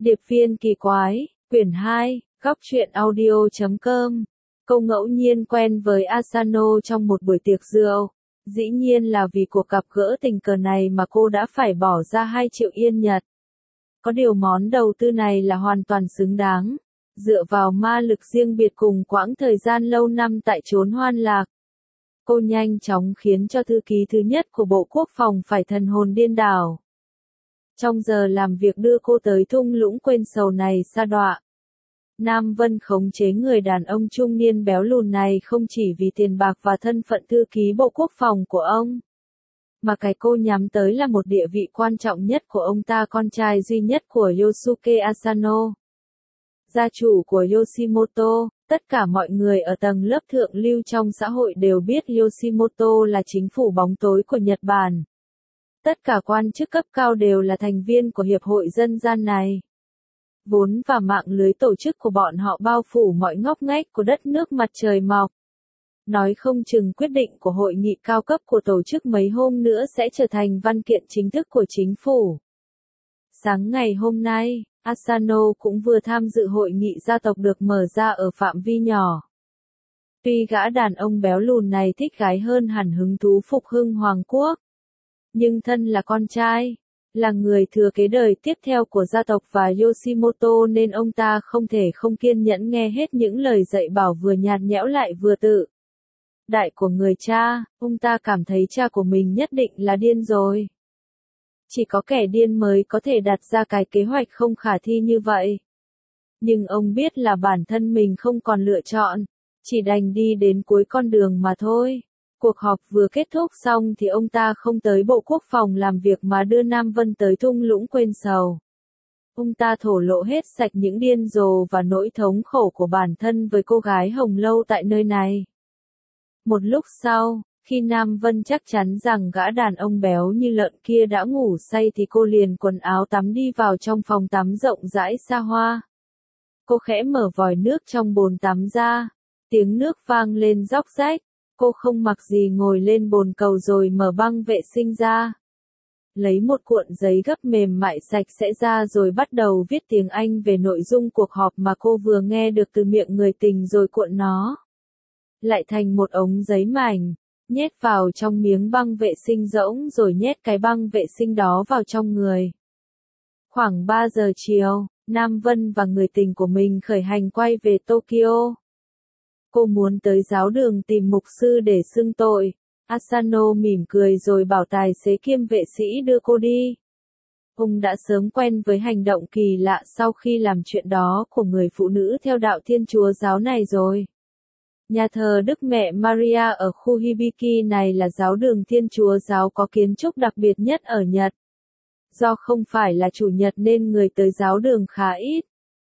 Điệp viên kỳ quái, quyển 2, góc truyện audio.com. Cô ngẫu nhiên quen với Asano trong một buổi tiệc rượu. Dĩ nhiên là vì cuộc gặp gỡ tình cờ này mà cô đã phải bỏ ra 2 triệu yên Nhật. Có điều món đầu tư này là hoàn toàn xứng đáng. Dựa vào ma lực riêng biệt cùng quãng thời gian lâu năm tại chốn hoan lạc, cô nhanh chóng khiến cho thư ký thứ nhất của Bộ Quốc phòng phải thần hồn điên đảo. Trong giờ làm việc đưa cô tới thung lũng quên sầu này sa đọa. Nam Vân khống chế người đàn ông trung niên béo lùn này không chỉ vì tiền bạc và thân phận thư ký Bộ Quốc phòng của ông, mà cái cô nhắm tới là một địa vị quan trọng nhất của ông ta, con trai duy nhất của Yosuke Asano, gia chủ của Yoshimoto. Tất cả mọi người ở tầng lớp thượng lưu trong xã hội đều biết Yoshimoto là chính phủ bóng tối của Nhật Bản. Tất cả quan chức cấp cao đều là thành viên của hiệp hội dân gian này. Vốn và mạng lưới tổ chức của bọn họ bao phủ mọi ngóc ngách của đất nước mặt trời mọc. Nói không chừng quyết định của hội nghị cao cấp của tổ chức mấy hôm nữa sẽ trở thành văn kiện chính thức của chính phủ. Sáng ngày hôm nay, Asano cũng vừa tham dự hội nghị gia tộc được mở ra ở phạm vi nhỏ. Tuy gã đàn ông béo lùn này thích gái hơn hẳn hứng thú phục hưng hoàng quốc, nhưng thân là con trai, là người thừa kế đời tiếp theo của gia tộc và Yoshimoto nên ông ta không thể không kiên nhẫn nghe hết những lời dạy bảo vừa nhạt nhẽo lại vừa tự đại của người cha. Ông ta cảm thấy cha của mình nhất định là điên rồi. Chỉ có kẻ điên mới có thể đặt ra cái kế hoạch không khả thi như vậy. Nhưng ông biết là bản thân mình không còn lựa chọn, chỉ đành đi đến cuối con đường mà thôi. Cuộc họp vừa kết thúc xong thì ông ta không tới Bộ Quốc phòng làm việc mà đưa Nam Vân tới thung lũng quên sầu. Ông ta thổ lộ hết sạch những điên rồ và nỗi thống khổ của bản thân với cô gái hồng lâu tại nơi này. Một lúc sau, khi Nam Vân chắc chắn rằng gã đàn ông béo như lợn kia đã ngủ say thì cô liền quần áo tắm đi vào trong phòng tắm rộng rãi xa hoa. Cô khẽ mở vòi nước trong bồn tắm ra, tiếng nước vang lên róc rách. Cô không mặc gì ngồi lên bồn cầu rồi mở băng vệ sinh ra. Lấy một cuộn giấy gấp mềm mại sạch sẽ ra rồi bắt đầu viết tiếng Anh về nội dung cuộc họp mà cô vừa nghe được từ miệng người tình rồi cuộn nó lại thành một ống giấy mảnh, nhét vào trong miếng băng vệ sinh rỗng rồi nhét cái băng vệ sinh đó vào trong người. Khoảng 3 giờ chiều, Nam Vân và người tình của mình khởi hành quay về Tokyo. Cô muốn tới giáo đường tìm mục sư để xưng tội. Asano mỉm cười rồi bảo tài xế kiêm vệ sĩ đưa cô đi. Ông đã sớm quen với hành động kỳ lạ sau khi làm chuyện đó của người phụ nữ theo đạo Thiên Chúa giáo này rồi. Nhà thờ Đức Mẹ Maria ở khu Hibiki này là giáo đường Thiên Chúa giáo có kiến trúc đặc biệt nhất ở Nhật. Do không phải là chủ nhật nên người tới giáo đường khá ít.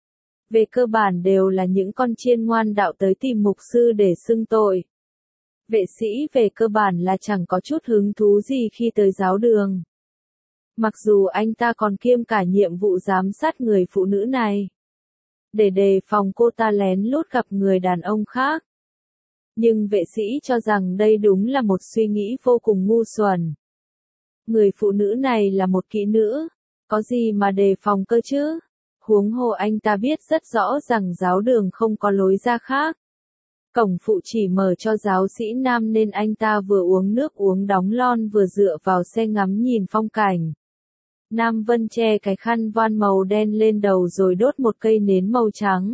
Về cơ bản đều là những con chiên ngoan đạo tới tìm mục sư để xưng tội. Vệ sĩ về cơ bản là chẳng có chút hứng thú gì khi tới giáo đường. Mặc dù anh ta còn kiêm cả nhiệm vụ giám sát người phụ nữ này, để đề phòng cô ta lén lút gặp người đàn ông khác. Nhưng vệ sĩ cho rằng đây đúng là một suy nghĩ vô cùng ngu xuẩn. Người phụ nữ này là một kỹ nữ, có gì mà đề phòng cơ chứ? Huống hồ anh ta biết rất rõ rằng giáo đường không có lối ra khác. Cổng phụ chỉ mở cho giáo sĩ nam nên anh ta vừa uống nước uống đóng lon vừa dựa vào xe ngắm nhìn phong cảnh. Nam Vân che cái khăn voan màu đen lên đầu rồi đốt một cây nến màu trắng.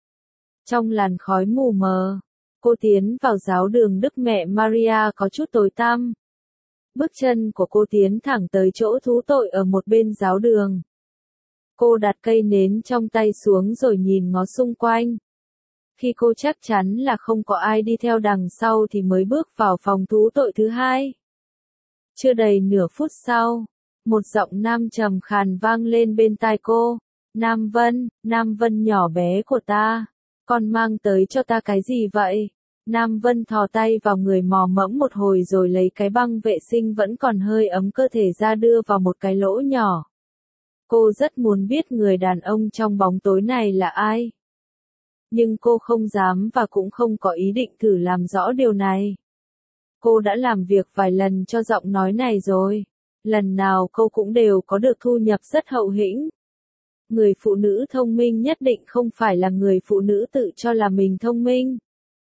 Trong làn khói mù mờ, cô tiến vào giáo đường Đức Mẹ Maria có chút tối tăm. Bước chân của cô tiến thẳng tới chỗ thú tội ở một bên giáo đường. Cô đặt cây nến trong tay xuống rồi nhìn ngó xung quanh. Khi cô chắc chắn là không có ai đi theo đằng sau thì mới bước vào phòng thú tội thứ hai. Chưa đầy nửa phút sau, một giọng nam trầm khàn vang lên bên tai cô. Nam Vân nhỏ bé của ta, con mang tới cho ta cái gì vậy? Nam Vân thò tay vào người mò mẫm một hồi rồi lấy cái băng vệ sinh vẫn còn hơi ấm cơ thể ra đưa vào một cái lỗ nhỏ. Cô rất muốn biết người đàn ông trong bóng tối này là ai. Nhưng cô không dám và cũng không có ý định thử làm rõ điều này. Cô đã làm việc vài lần cho giọng nói này rồi. Lần nào cô cũng đều có được thu nhập rất hậu hĩnh. Người phụ nữ thông minh nhất định không phải là người phụ nữ tự cho là mình thông minh.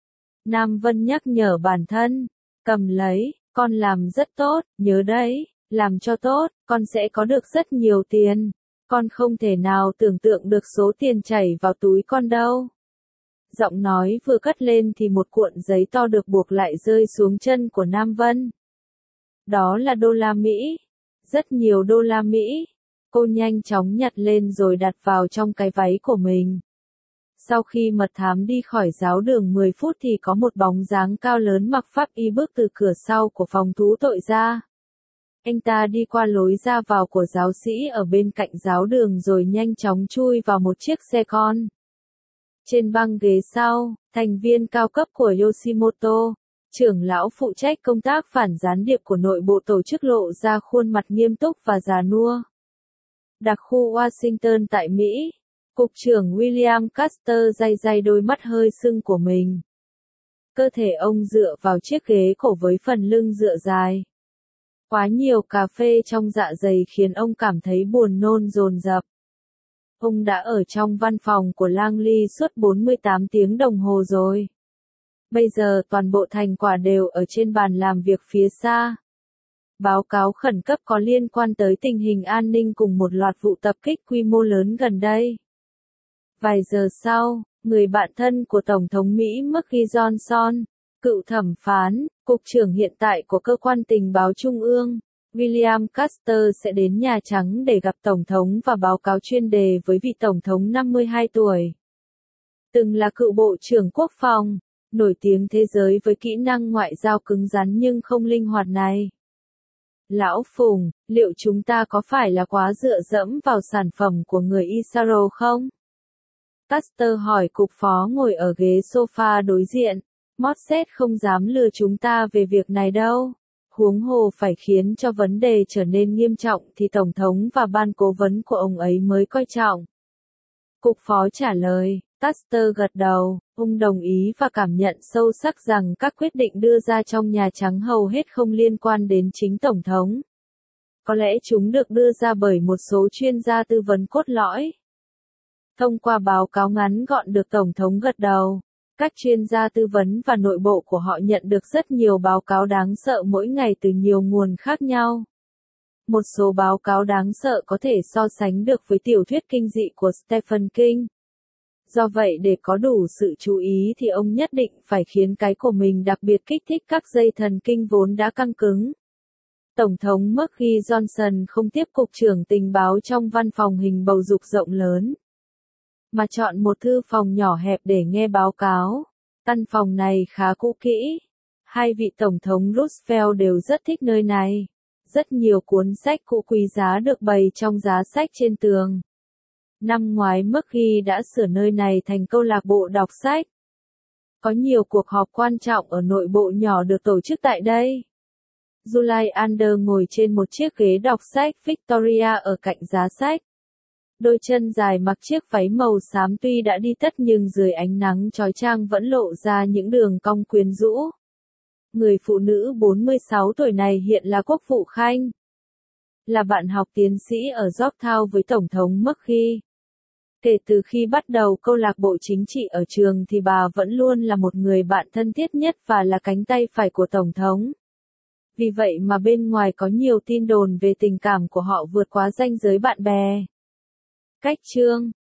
Nam Vân nhắc nhở bản thân, cầm lấy, con làm rất tốt, nhớ đấy, làm cho tốt, con sẽ có được rất nhiều tiền. Con không thể nào tưởng tượng được số tiền chảy vào túi con đâu. Giọng nói vừa cất lên thì một cuộn giấy to được buộc lại rơi xuống chân của Nam Vân. Đó là đô la Mỹ. Rất nhiều đô la Mỹ. Cô nhanh chóng nhặt lên rồi đặt vào trong cái váy của mình. Sau khi mật thám đi khỏi giáo đường 10 phút thì có một bóng dáng cao lớn mặc pháp y bước từ cửa sau của phòng thú tội ra. Anh ta đi qua lối ra vào của giáo sĩ ở bên cạnh giáo đường rồi nhanh chóng chui vào một chiếc xe con. Trên băng ghế sau, thành viên cao cấp của Yoshimoto, trưởng lão phụ trách công tác phản gián điệp của nội bộ tổ chức lộ ra khuôn mặt nghiêm túc và già nua. Đặc khu Washington tại Mỹ, Cục trưởng William Caster day day đôi mắt hơi sưng của mình. Cơ thể ông dựa vào chiếc ghế cổ với phần lưng dựa dài. Quá nhiều cà phê trong dạ dày khiến ông cảm thấy buồn nôn dồn dập. Ông đã ở trong văn phòng của Langley suốt 48 tiếng đồng hồ rồi. Bây giờ toàn bộ thành quả đều ở trên bàn làm việc phía xa. Báo cáo khẩn cấp có liên quan tới tình hình an ninh cùng một loạt vụ tập kích quy mô lớn gần đây. Vài giờ sau, người bạn thân của Tổng thống Mỹ Mike Johnson, cựu thẩm phán, cục trưởng hiện tại của cơ quan tình báo trung ương, William Caster sẽ đến Nhà Trắng để gặp Tổng thống và báo cáo chuyên đề với vị Tổng thống 52 tuổi. Từng là cựu Bộ trưởng Quốc phòng, nổi tiếng thế giới với kỹ năng ngoại giao cứng rắn nhưng không linh hoạt này. Lão Phùng, liệu chúng ta có phải là quá dựa dẫm vào sản phẩm của người Israel không? Caster hỏi cục phó ngồi ở ghế sofa đối diện. Mosset không dám lừa chúng ta về việc này đâu. Huống hồ phải khiến cho vấn đề trở nên nghiêm trọng thì Tổng thống và ban cố vấn của ông ấy mới coi trọng. Cục phó trả lời, Caster gật đầu, ông đồng ý và cảm nhận sâu sắc rằng các quyết định đưa ra trong Nhà Trắng hầu hết không liên quan đến chính Tổng thống. Có lẽ chúng được đưa ra bởi một số chuyên gia tư vấn cốt lõi. Thông qua báo cáo ngắn gọn được Tổng thống gật đầu. Các chuyên gia tư vấn và nội bộ của họ nhận được rất nhiều báo cáo đáng sợ mỗi ngày từ nhiều nguồn khác nhau. Một số báo cáo đáng sợ có thể so sánh được với tiểu thuyết kinh dị của Stephen King. Do vậy để có đủ sự chú ý thì ông nhất định phải khiến cái của mình đặc biệt kích thích các dây thần kinh vốn đã căng cứng. Tổng thống Mike Johnson không tiếp cục trưởng tình báo trong văn phòng hình bầu dục rộng lớn, mà chọn một thư phòng nhỏ hẹp để nghe báo cáo. Căn phòng này khá cũ kỹ. Hai vị Tổng thống Roosevelt đều rất thích nơi này. Rất nhiều cuốn sách cũ quý giá được bày trong giá sách trên tường. Năm ngoái Mike đã sửa nơi này thành câu lạc bộ đọc sách. Có nhiều cuộc họp quan trọng ở nội bộ nhỏ được tổ chức tại đây. Julie Ander ngồi trên một chiếc ghế đọc sách Victoria ở cạnh giá sách. Đôi chân dài mặc chiếc váy màu xám tuy đã đi tất nhưng dưới ánh nắng chói chang vẫn lộ ra những đường cong quyến rũ. Người phụ nữ 46 tuổi này hiện là quốc vụ khanh. Là bạn học tiến sĩ ở Yorktown với Tổng thống Mike. Kể từ khi bắt đầu câu lạc bộ chính trị ở trường thì bà vẫn luôn là một người bạn thân thiết nhất và là cánh tay phải của Tổng thống. Vì vậy mà bên ngoài có nhiều tin đồn về tình cảm của họ vượt quá ranh giới bạn bè. Cách chương